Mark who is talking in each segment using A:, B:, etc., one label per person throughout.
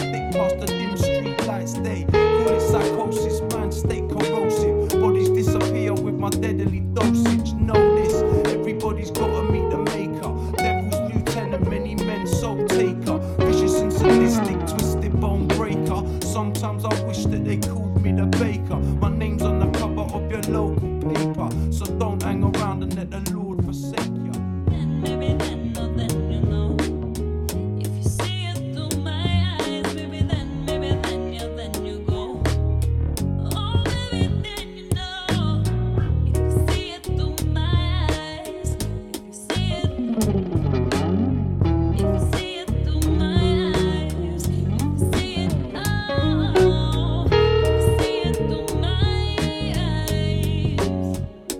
A: thick past the dim street lights. They call it psychosis, mind state corrosive. Bodies disappear with my deadly dosage. Know this, everybody's gotta meet the maker. Devil's lieutenant, many men soul taker. Vicious and sadistic, twisted bone breaker. Sometimes I wish that they called me the baker. My name's on the cover of your local paper, so don't hang around and let the Lord forsake you.
B: And maybe then, no, then you know. If you see it through my eyes, maybe then, yeah, then you go. Oh, maybe then you know. If you see it through my eyes, if you see it through my eyes, if you see it, oh, if you see it through my eyes.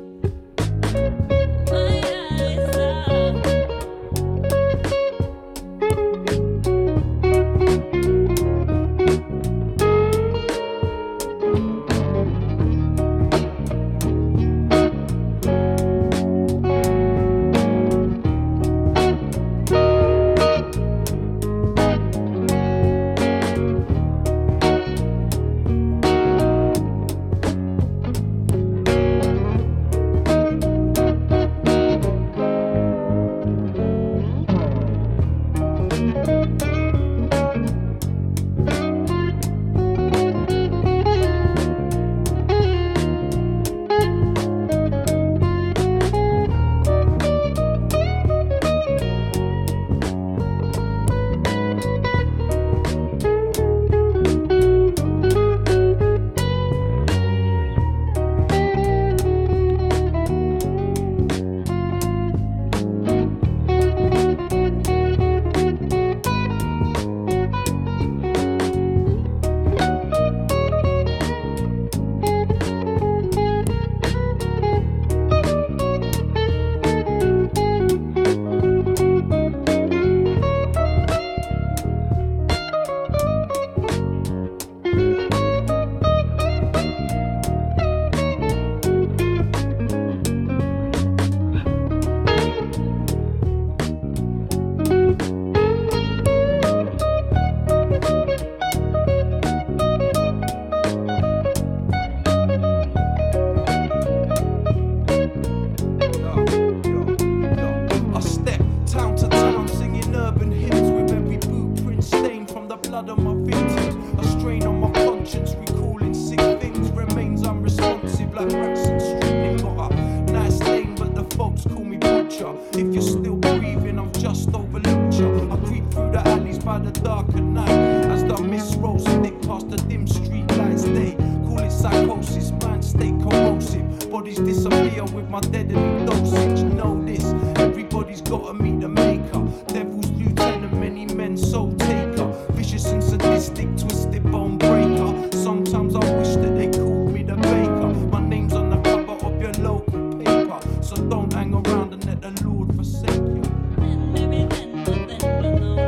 B: I step town to town singing urban hymns with every blueprint stained from the blood of my victims. A strain on my conscience, recalling sick things, remains unresponsive like rats and streaming. Got a nice name, but the folks call me butcher. If you're still breathing, I've just overlooked you. I creep through the alleys by the dark of night as the mist rolls thick past the dim street lights. They call it psychosis, mind state corrosive. Bodies disappear with my deadly dosage. Know this, everybody's gotta meet the maker. Devil's lieutenant, many men soul taker. Vicious and sadistic, twisted bone breaker. Sometimes I wish that they called me the baker. My name's on the cover of your local paper, so don't hang around and let the Lord forsake you. And maybe then, no, then you know.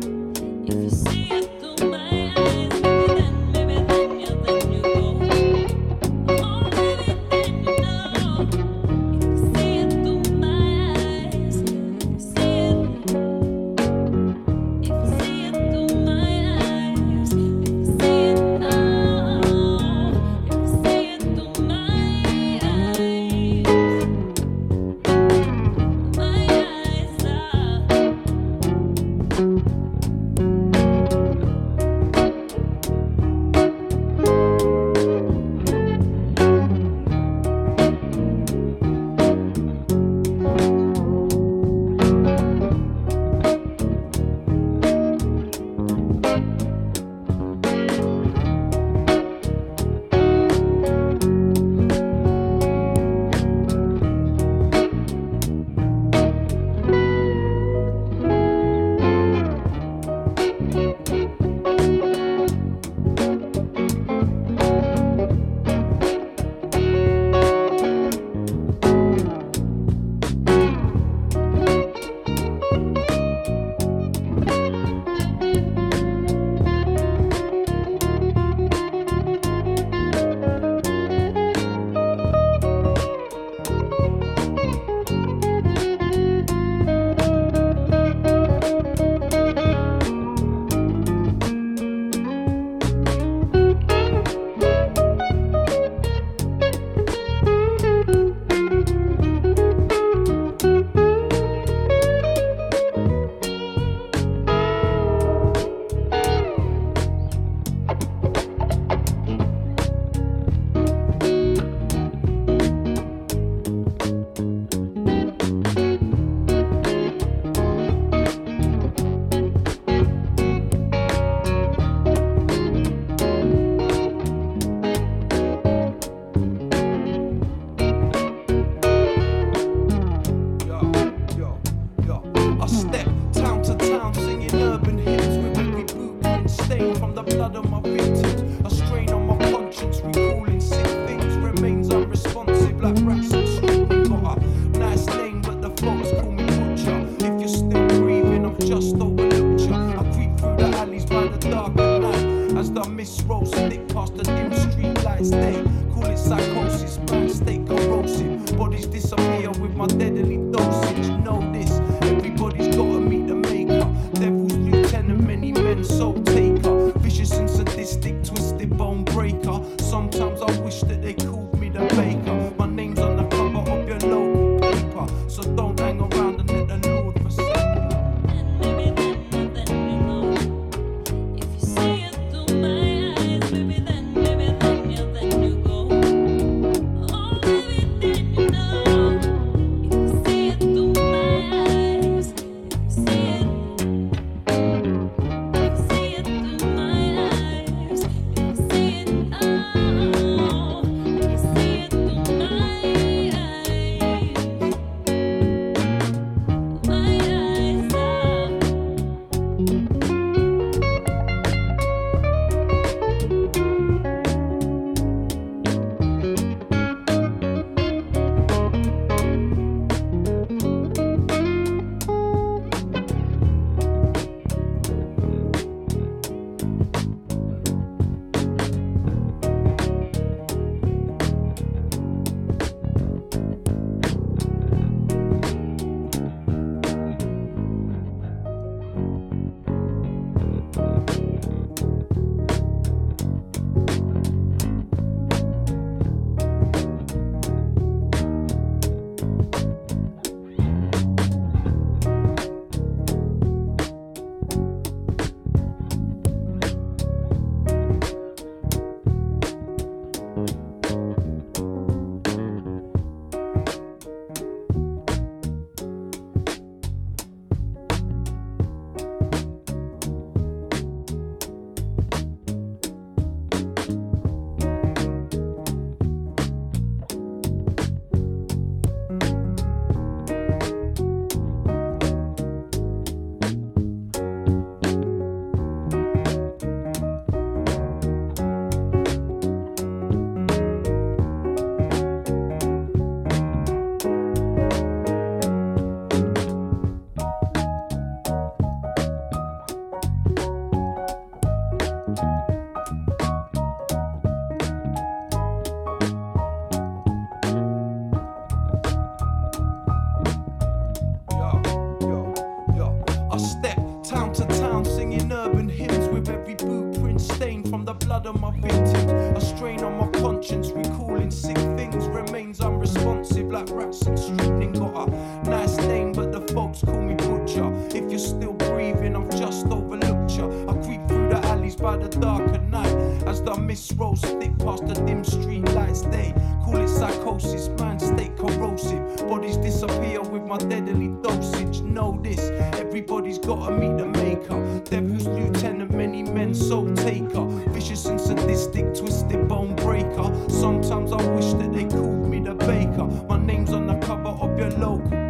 B: If you see it through my eyes, maybe then, yeah, then you go. Oh, maybe then you know. If you see it through my eyes, if you see
A: blood of my victims. A strain on my conscience, recalling sick things, remains unresponsive like rats and screaming. Got a nice name, but the folks call me butcher. If you're still breathing, I've just overlooked you. I creep through the alleys by the dark of night, as the mist rolls thick past the dim street lights. They call it psychosis, mind state corrosive. Bodies disappear with my deadly dosage. Know this, everybody's gotta meet the maker. Devil's lieutenant, many men soul taker. Vicious and sadistic, twisted bone breaker. Sometimes I wish that they called me the baker. My name's on the cover of your local paper, so don't hang around and let the Lord forsake you.
C: And maybe then you know. If you see it through my eyes, maybe then you go. Oh, maybe then you know. If you see it through my eyes, if you see it through my eyes, if you see it, oh, if you see it through my eyes,
A: I step town to town singing urban hymns with every boot print stained from the blood of my victims. A strain on my conscience, recalling sick things, remains unresponsive like rats and strychnine. Got a nice name, but the folks call me butcher. If you're still breathing, I've just overlooked you. I creep through the alleys by the dark of night, as the mist rolls thick past the dim street lights. They call it psychosis, mind state corrosive. Bodies disappear with my deadly dosage. Know this, everybody's gotta meet the maker. Devil's lieutenant, many men soul taker. Vicious and sadistic, twisted bone breaker. Sometimes I wish that they called me the baker. My name's on the cover of your local